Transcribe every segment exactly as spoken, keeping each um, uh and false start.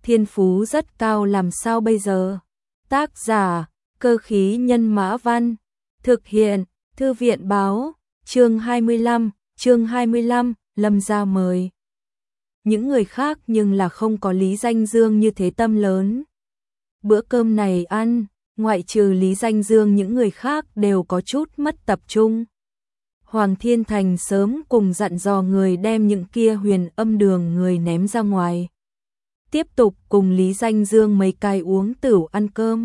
thiên phú rất cao làm sao bây giờ? Tác giả, Cơ khí nhân mã văn, thực hiện, Thư viện báo, chương hai mươi lăm, chương hai mươi lăm, Lâm gia mời. Những người khác nhưng là không có Lý Danh Dương như thế tâm lớn. Bữa cơm này ăn, ngoại trừ Lý Danh Dương những người khác đều có chút mất tập trung. Hoàng Thiên Thành sớm cùng dặn dò người đem những kia huyền âm đường người ném ra ngoài. Tiếp tục cùng Lý Danh Dương mấy cái uống tửu ăn cơm.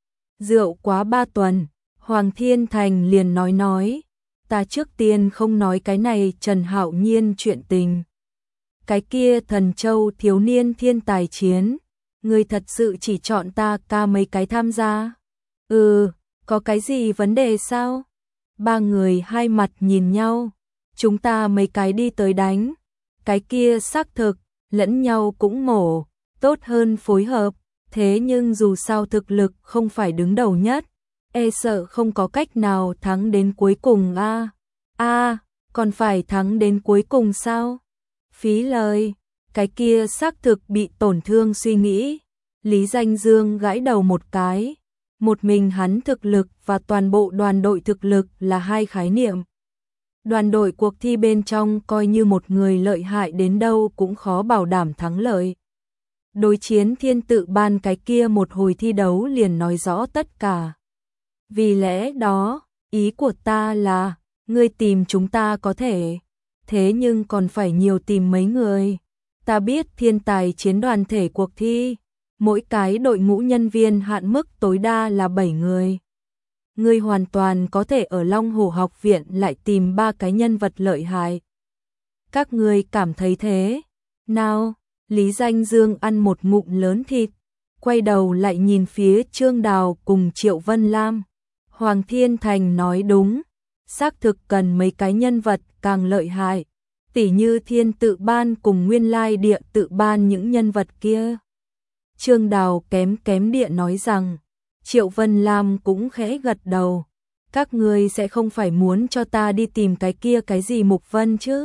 Rượu quá ba tuần, Hoàng Thiên Thành liền nói nói, ta trước tiên không nói cái này Trần Hạo Nhiên chuyện tình. Cái kia Thần Châu thiếu niên thiên tài chiến, người thật sự chỉ chọn ta ca mấy cái tham gia. Ừ, có cái gì vấn đề sao? Ba người hai mặt nhìn nhau, chúng ta mấy cái đi tới đánh, cái kia xác thực, lẫn nhau cũng mổ, tốt hơn phối hợp, thế nhưng dù sao thực lực không phải đứng đầu nhất, e sợ không có cách nào thắng đến cuối cùng a. A, còn phải thắng đến cuối cùng sao? Phí lời, cái kia xác thực bị tổn thương suy nghĩ. Lý Danh Dương gãi đầu một cái, một mình hắn thực lực và toàn bộ đoàn đội thực lực là hai khái niệm. Đoàn đội cuộc thi bên trong coi như một người lợi hại đến đâu cũng khó bảo đảm thắng lợi. Đối chiến thiên tự ban cái kia một hồi thi đấu liền nói rõ tất cả. Vì lẽ đó, ý của ta là, ngươi tìm chúng ta có thể, thế nhưng còn phải nhiều tìm mấy người. Ta biết thiên tài chiến đoàn thể cuộc thi, mỗi cái đội ngũ nhân viên hạn mức tối đa là bảy người. Ngươi hoàn toàn có thể ở Long Hổ học viện lại tìm ba cái nhân vật lợi hại. Các ngươi cảm thấy thế nào? Lý Danh Dương ăn một ngụm lớn thịt, quay đầu lại nhìn phía Trương Đào cùng Triệu Vân Lam. Hoàng Thiên Thành nói đúng, xác thực cần mấy cái nhân vật càng lợi hại, tỉ như thiên tự ban cùng nguyên lai địa tự ban những nhân vật kia. Trương Đào kém kém địa nói rằng, Triệu Vân Lam cũng khẽ gật đầu, các ngươi sẽ không phải muốn cho ta đi tìm cái kia cái gì Mục Vân chứ?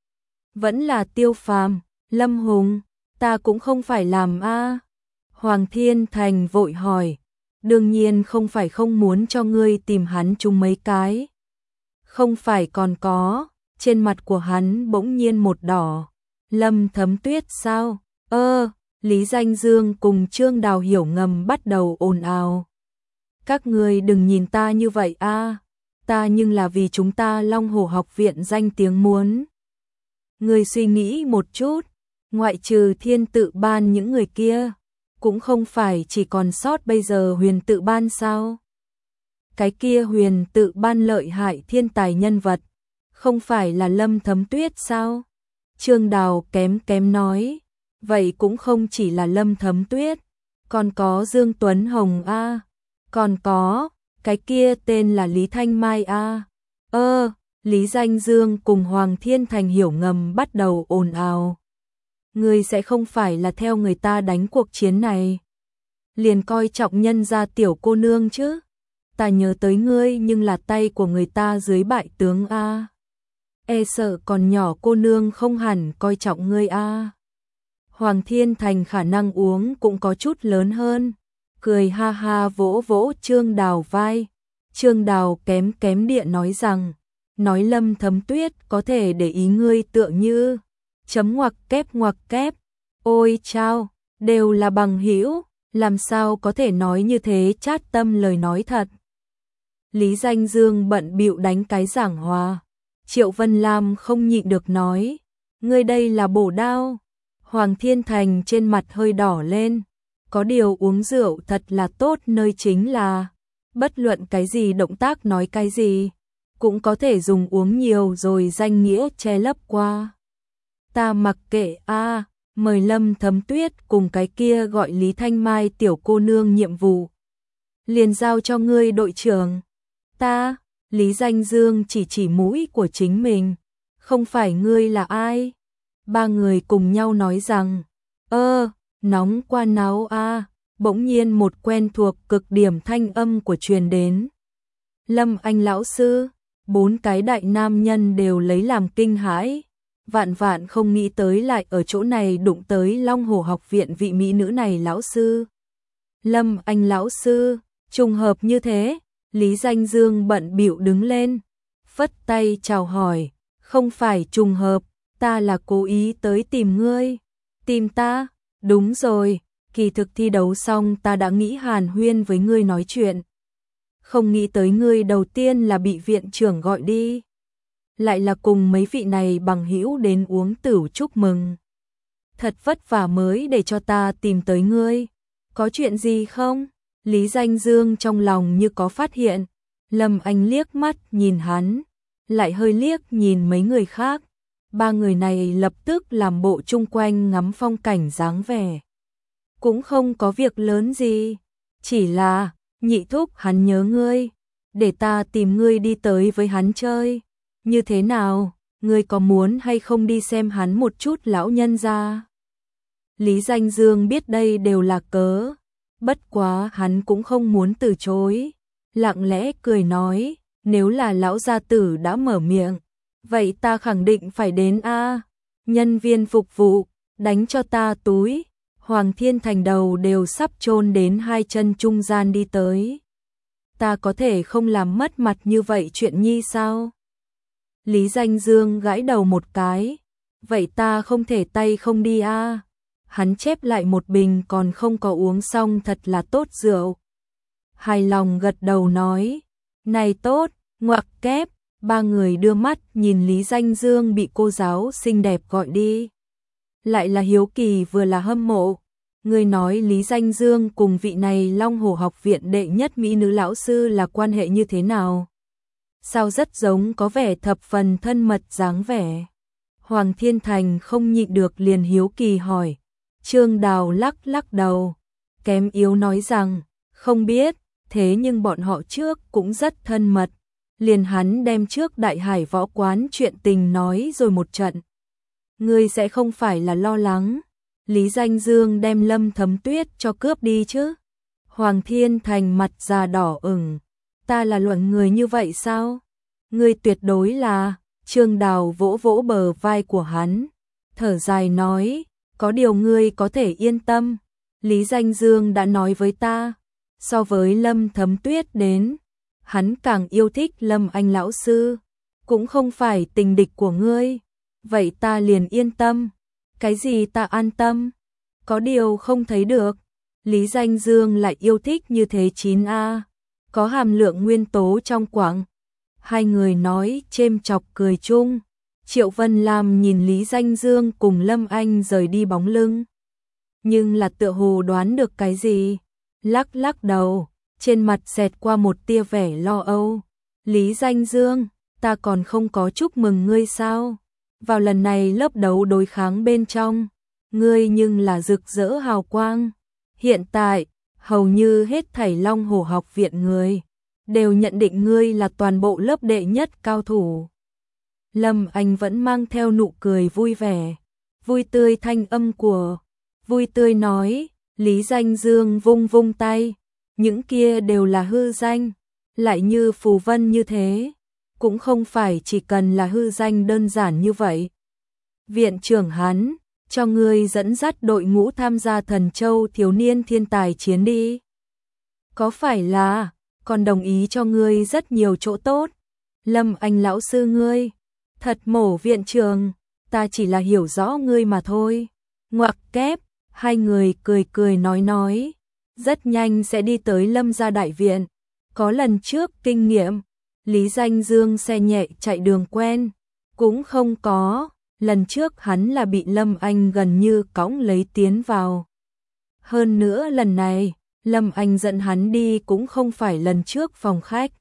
Vẫn là Tiêu Phàm, Lâm Hùng, ta cũng không phải làm a. Hoàng Thiên Thành vội hỏi, đương nhiên không phải không muốn cho ngươi tìm hắn chung mấy cái. Không phải còn có, trên mặt của hắn bỗng nhiên một đỏ. Lâm Thấm Tuyết sao? Ơ, Lý Danh Dương cùng Trương Đào hiểu ngầm bắt đầu ồn ào. Các ngươi đừng nhìn ta như vậy a, ta nhưng là vì chúng ta Long Hổ học viện danh tiếng muốn. Ngươi suy nghĩ một chút, ngoại trừ thiên tự ban những người kia, cũng không phải chỉ còn sót bây giờ huyền tự ban sao? Cái kia huyền tự ban lợi hại thiên tài nhân vật, không phải là Lâm Thấm Tuyết sao? Trương Đào kém kém nói, vậy cũng không chỉ là Lâm Thấm Tuyết, còn có Dương Tuấn Hồng a, còn có, cái kia tên là Lý Thanh Mai a. Ơ, Lý Danh Dương cùng Hoàng Thiên Thành hiểu ngầm bắt đầu ồn ào. Ngươi sẽ không phải là theo người ta đánh cuộc chiến này, liền coi trọng nhân gia tiểu cô nương chứ? Ta nhớ tới ngươi nhưng là tay của người ta dưới bại tướng a. E sợ còn nhỏ cô nương không hẳn coi trọng ngươi a. Hoàng Thiên Thành khả năng uống cũng có chút lớn hơn, cười ha ha vỗ vỗ Trương Đào vai. Trương Đào kém kém địa nói rằng, nói Lâm Thấm Tuyết có thể để ý ngươi tựa như chấm ngoặc kép ngoặc kép. Ôi chao, đều là bằng hữu, làm sao có thể nói như thế chát tâm lời nói thật. Lý Danh Dương bận bịu đánh cái giảng hòa. Triệu Vân Lam không nhịn được nói, ngươi đây là bổ đao. Hoàng Thiên Thành trên mặt hơi đỏ lên, có điều uống rượu thật là tốt nơi chính là, bất luận cái gì động tác nói cái gì, cũng có thể dùng uống nhiều rồi danh nghĩa che lấp qua. Ta mặc kệ a, mời Lâm Thấm Tuyết cùng cái kia gọi Lý Thanh Mai tiểu cô nương nhiệm vụ. Liền giao cho ngươi đội trưởng. Ta, Lý Danh Dương chỉ chỉ mũi của chính mình, không phải ngươi là ai? Ba người cùng nhau nói rằng, ơ, nóng qua náo a. Bỗng nhiên một quen thuộc cực điểm thanh âm của truyền đến. Lâm Anh lão sư, bốn cái đại nam nhân đều lấy làm kinh hãi. vạn vạn không nghĩ tới lại ở chỗ này đụng tới Long Hổ học viện vị mỹ nữ này lão sư. Lâm Anh lão sư, trùng hợp như thế, Lý Danh Dương bận bịu đứng lên, phất tay chào hỏi, không phải trùng hợp, ta là cố ý tới tìm ngươi. Tìm ta? Đúng rồi, kỳ thực thi đấu xong ta đã nghĩ hàn huyên với ngươi nói chuyện. Không nghĩ tới ngươi đầu tiên là bị viện trưởng gọi đi. Lại là cùng mấy vị này bằng hữu đến uống tửu chúc mừng. Thật vất vả mới để cho ta tìm tới ngươi. Có chuyện gì không? Lý Danh Dương trong lòng như có phát hiện. Lâm Anh liếc mắt nhìn hắn, lại hơi liếc nhìn mấy người khác. Ba người này lập tức làm bộ chung quanh ngắm phong cảnh dáng vẻ. Cũng không có việc lớn gì, chỉ là Nhị thúc hắn nhớ ngươi, để ta tìm ngươi đi tới với hắn chơi. Như thế nào, ngươi có muốn hay không đi xem hắn một chút lão nhân gia? Lý Danh Dương biết đây đều là cớ, bất quá hắn cũng không muốn từ chối, lặng lẽ cười nói, nếu là lão gia tử đã mở miệng, vậy ta khẳng định phải đến a. Nhân viên phục vụ, đánh cho ta túi. Hoàng Thiên Thành đầu đều sắp chôn đến hai chân trung gian đi tới. Ta có thể không làm mất mặt như vậy chuyện nhi sao? Lý Danh Dương gãi đầu một cái. Vậy ta không thể tay không đi a. Hắn chép lại một bình còn không có uống xong thật là tốt rượu. Hài lòng gật đầu nói. Này tốt, ngoặc kép. Ba người đưa mắt nhìn Lý Danh Dương bị cô giáo xinh đẹp gọi đi. Lại là hiếu kỳ vừa là hâm mộ. Người nói Lý Danh Dương cùng vị này Long Hổ học viện đệ nhất mỹ nữ lão sư là quan hệ như thế nào? Sao rất giống có vẻ thập phần thân mật dáng vẻ. Hoàng Thiên Thành không nhịn được liền hiếu kỳ hỏi. Trương Đào lắc lắc đầu, kém yếu nói rằng, không biết, thế nhưng bọn họ trước cũng rất thân mật. Liền hắn đem trước Đại Hải võ quán chuyện tình nói rồi một trận. Ngươi sẽ không phải là lo lắng Lý Danh Dương đem Lâm Thấm Tuyết cho cướp đi chứ? Hoàng Thiên Thành mặt già đỏ ửng. Ta là luận người như vậy sao? Ngươi tuyệt đối là. Trương Đào vỗ vỗ bờ vai của hắn, thở dài nói, có điều ngươi có thể yên tâm. Lý Danh Dương đã nói với ta, so với Lâm Thấm Tuyết đến, hắn càng yêu thích Lâm Anh lão sư, cũng không phải tình địch của ngươi. Vậy ta liền yên tâm. Cái gì ta an tâm? Có điều không thấy được. Lý Danh Dương lại yêu thích như thế chín a, có hàm lượng nguyên tố trong quảng. Hai người nói chêm chọc cười chung. Triệu Vân Lam nhìn Lý Danh Dương cùng Lâm Anh rời đi bóng lưng. Nhưng là tựa hồ đoán được cái gì. Lắc lắc đầu, trên mặt xẹt qua một tia vẻ lo âu. Lý Danh Dương, ta còn không có chúc mừng ngươi sao? Vào lần này lớp đấu đối kháng bên trong, ngươi nhưng là rực rỡ hào quang. Hiện tại, hầu như hết thảy Long Hổ học viện người đều nhận định ngươi là toàn bộ lớp đệ nhất cao thủ. Lâm Anh vẫn mang theo nụ cười vui vẻ, vui tươi thanh âm của vui tươi nói. Lý Danh Dương vung vung tay, những kia đều là hư danh, lại như phù vân như thế, cũng không phải chỉ cần là hư danh đơn giản như vậy. Viện trưởng hắn, cho ngươi dẫn dắt đội ngũ tham gia Thần Châu thiếu niên thiên tài chiến đi. Có phải là, còn đồng ý cho ngươi rất nhiều chỗ tốt. Lâm Anh lão sư ngươi, thật mổ viện trưởng, ta chỉ là hiểu rõ ngươi mà thôi. Ngoặc kép, hai người cười cười nói nói, rất nhanh sẽ đi tới Lâm gia đại viện. Có lần trước kinh nghiệm, Lý Danh Dương xe nhẹ chạy đường quen, cũng không có, lần trước hắn là bị Lâm Anh gần như cõng lấy tiến vào. Hơn nữa lần này, Lâm Anh dẫn hắn đi cũng không phải lần trước phòng khách,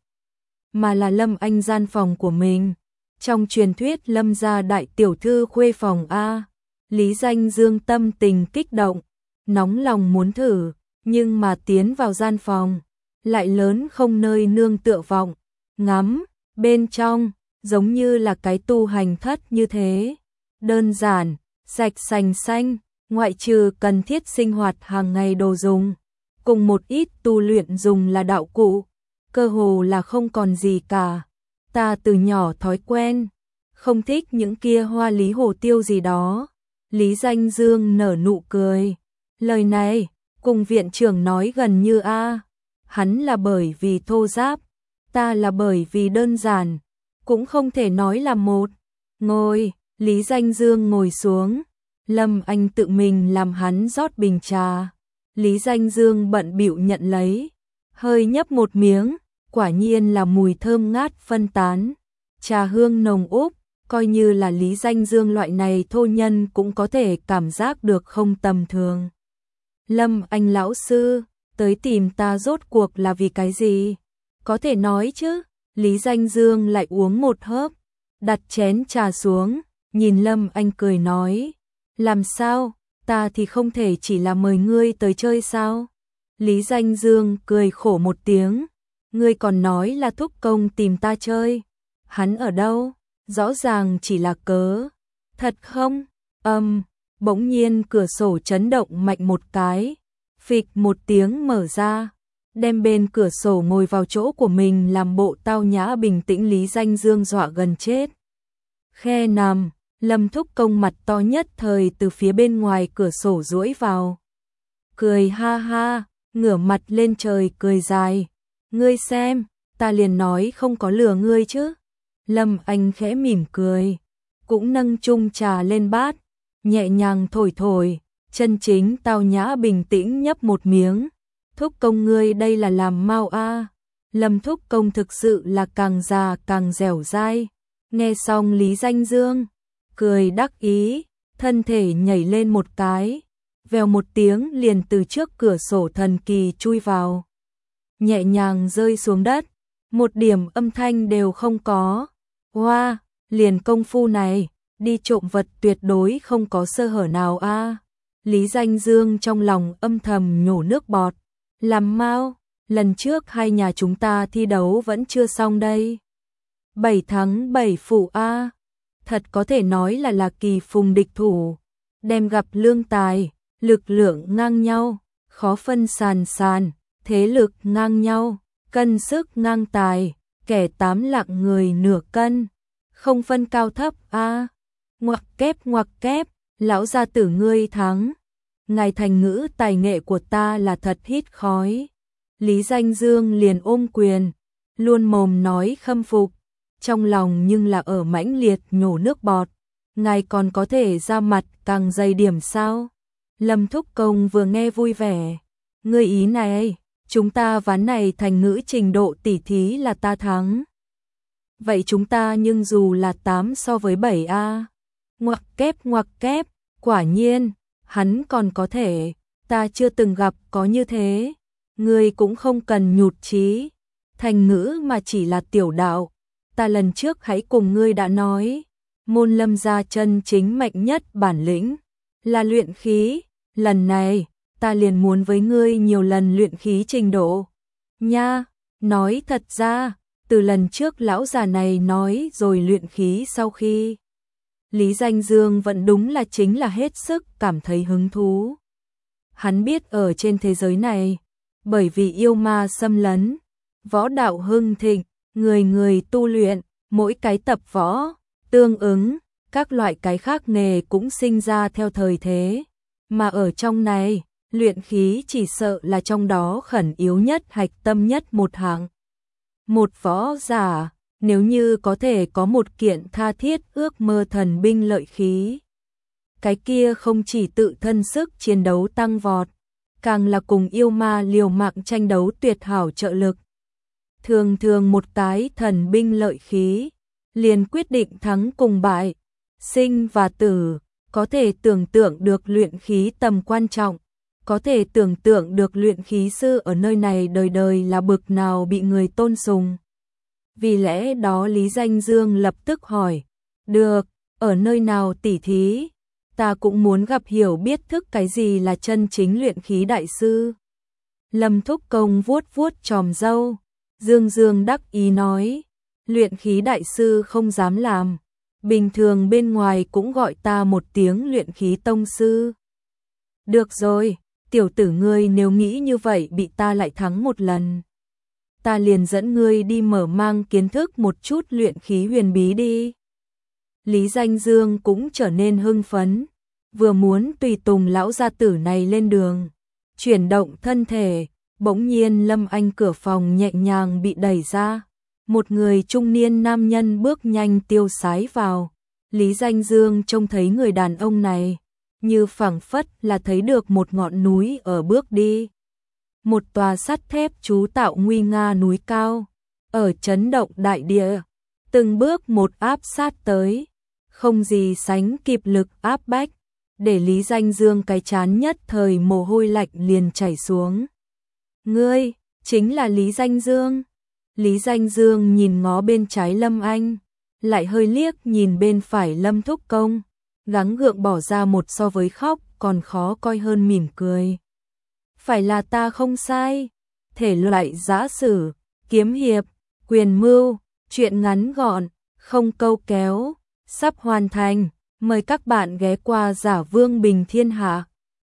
mà là Lâm Anh gian phòng của mình. Trong truyền thuyết Lâm gia đại tiểu thư khuê phòng A, Lý Danh Dương tâm tình kích động, nóng lòng muốn thử, nhưng mà tiến vào gian phòng, lại lớn không nơi nương tựa vọng, ngắm, bên trong, giống như là cái tu hành thất như thế. Đơn giản, sạch sành xanh, ngoại trừ cần thiết sinh hoạt hàng ngày đồ dùng, cùng một ít tu luyện dùng là đạo cụ, cơ hồ là không còn gì cả. Ta từ nhỏ thói quen, không thích những kia hoa lý hồ tiêu gì đó. Lý Danh Dương nở nụ cười. Lời này, cùng viện trưởng nói gần như a. Hắn là bởi vì thô giáp, ta là bởi vì đơn giản, cũng không thể nói là một. Ngồi, Lý Danh Dương ngồi xuống, Lâm Anh tự mình làm hắn rót bình trà. Lý Danh Dương bận bịu nhận lấy, hơi nhấp một miếng, quả nhiên là mùi thơm ngát phân tán, trà hương nồng úp, coi như là Lý Danh Dương loại này thô nhân cũng có thể cảm giác được không tầm thường. Lâm Anh lão sư, tới tìm ta rốt cuộc là vì cái gì? Có thể nói chứ? Lý Danh Dương lại uống một hớp, đặt chén trà xuống, nhìn Lâm Anh cười nói, làm sao, ta thì không thể chỉ là mời ngươi tới chơi sao? Lý Danh Dương cười khổ một tiếng, ngươi còn nói là thúc công tìm ta chơi, hắn ở đâu? Rõ ràng chỉ là cớ. Thật không? Âm, bỗng nhiên cửa sổ chấn động mạnh một cái, phịch một tiếng mở ra, đem bên cửa sổ ngồi vào chỗ của mình làm bộ tao nhã bình tĩnh Lý Danh Dương dọa gần chết. Khe nằm, Lâm thúc công mặt to nhất thời từ phía bên ngoài cửa sổ duỗi vào. Cười ha ha, ngửa mặt lên trời cười dài. Ngươi xem, ta liền nói không có lừa ngươi chứ. Lâm Anh khẽ mỉm cười, cũng nâng chung trà lên bát, nhẹ nhàng thổi thổi, chân chính tao nhã bình tĩnh nhấp một miếng. Thúc công ngươi đây là làm mau a. Lâm thúc công thực sự là càng già càng dẻo dai. Nghe xong Lý Danh Dương cười đắc ý, thân thể nhảy lên một cái, vèo một tiếng liền từ trước cửa sổ thần kỳ chui vào, nhẹ nhàng rơi xuống đất, một điểm âm thanh đều không có. Hoa, wow, liền công phu này, đi trộm vật tuyệt đối không có sơ hở nào a. Lý Danh Dương trong lòng âm thầm nhổ nước bọt, làm mau, lần trước hai nhà chúng ta thi đấu vẫn chưa xong đây. Bảy thắng bảy phụ a, thật có thể nói là là kỳ phùng địch thủ, đem gặp lương tài, lực lượng ngang nhau, khó phân sàn sàn, thế lực ngang nhau, cân sức ngang tài, kẻ tám lạng người nửa cân, không phân cao thấp a. Ngoặc kép ngoặc kép, lão gia tử ngươi thắng. Ngài thành ngữ tài nghệ của ta là thật hít khói. Lý Danh Dương liền ôm quyền, luôn mồm nói khâm phục, trong lòng nhưng là ở mãnh liệt nhổ nước bọt. Ngài còn có thể ra mặt càng dày điểm sao? Lâm thúc công vừa nghe vui vẻ. Ngươi ý này, chúng ta ván này thành ngữ trình độ tỉ thí là ta thắng. Vậy chúng ta nhưng dù là tám so với bảy a. Ngoặc kép ngoặc kép, quả nhiên, hắn còn có thể, ta chưa từng gặp có như thế. Ngươi cũng không cần nhụt chí, thành ngữ mà chỉ là tiểu đạo. Ta lần trước hãy cùng ngươi đã nói, môn Lâm gia chân chính mạnh nhất bản lĩnh là luyện khí, lần này ta liền muốn với ngươi nhiều lần luyện khí trình độ. Nha, nói thật ra, từ lần trước lão già này nói rồi luyện khí sau khi Lý Danh Dương vẫn đúng là chính là hết sức cảm thấy hứng thú. Hắn biết ở trên thế giới này, bởi vì yêu ma xâm lấn, võ đạo hưng thịnh, người người tu luyện, mỗi cái tập võ, tương ứng, các loại cái khác nghề cũng sinh ra theo thời thế. Mà ở trong này, luyện khí chỉ sợ là trong đó khẩn yếu nhất hạch tâm nhất một hạng. Một võ giả, nếu như có thể có một kiện tha thiết ước mơ thần binh lợi khí, cái kia không chỉ tự thân sức chiến đấu tăng vọt, càng là cùng yêu ma liều mạng tranh đấu tuyệt hảo trợ lực. Thường thường một cái thần binh lợi khí, liền quyết định thắng cùng bại, sinh và tử, có thể tưởng tượng được luyện khí tầm quan trọng, có thể tưởng tượng được luyện khí sư ở nơi này đời đời là bực nào bị người tôn sùng. Vì lẽ đó Lý Danh Dương lập tức hỏi, được, ở nơi nào tỉ thí? Ta cũng muốn gặp hiểu biết thức cái gì là chân chính luyện khí đại sư. Lâm thúc công vuốt vuốt chòm râu, dương dương đắc ý nói, luyện khí đại sư không dám làm, bình thường bên ngoài cũng gọi ta một tiếng luyện khí tông sư. Được rồi, tiểu tử ngươi nếu nghĩ như vậy bị ta lại thắng một lần, ta liền dẫn ngươi đi mở mang kiến thức một chút luyện khí huyền bí đi. Lý Danh Dương cũng trở nên hưng phấn, vừa muốn tùy tùng lão gia tử này lên đường, chuyển động thân thể, bỗng nhiên Lâm Anh cửa phòng nhẹ nhàng bị đẩy ra, một người trung niên nam nhân bước nhanh tiêu sái vào. Lý Danh Dương trông thấy người đàn ông này, như phảng phất là thấy được một ngọn núi ở bước đi. Một tòa sắt thép chú tạo nguy nga núi cao, ở chấn động đại địa, từng bước một áp sát tới, không gì sánh kịp lực áp bách, để Lý Danh Dương cái chán nhất thời mồ hôi lạnh liền chảy xuống. Ngươi, chính là Lý Danh Dương. Lý Danh Dương nhìn ngó bên trái Lâm Anh, lại hơi liếc nhìn bên phải Lâm Thúc Công, gắng gượng bỏ ra một so với khóc còn khó coi hơn mỉm cười. Phải là ta không sai, thể loại giã sử, kiếm hiệp, quyền mưu, chuyện ngắn gọn, không câu kéo, sắp hoàn thành, mời các bạn ghé qua Giả Vương Bình Thiên Hạ.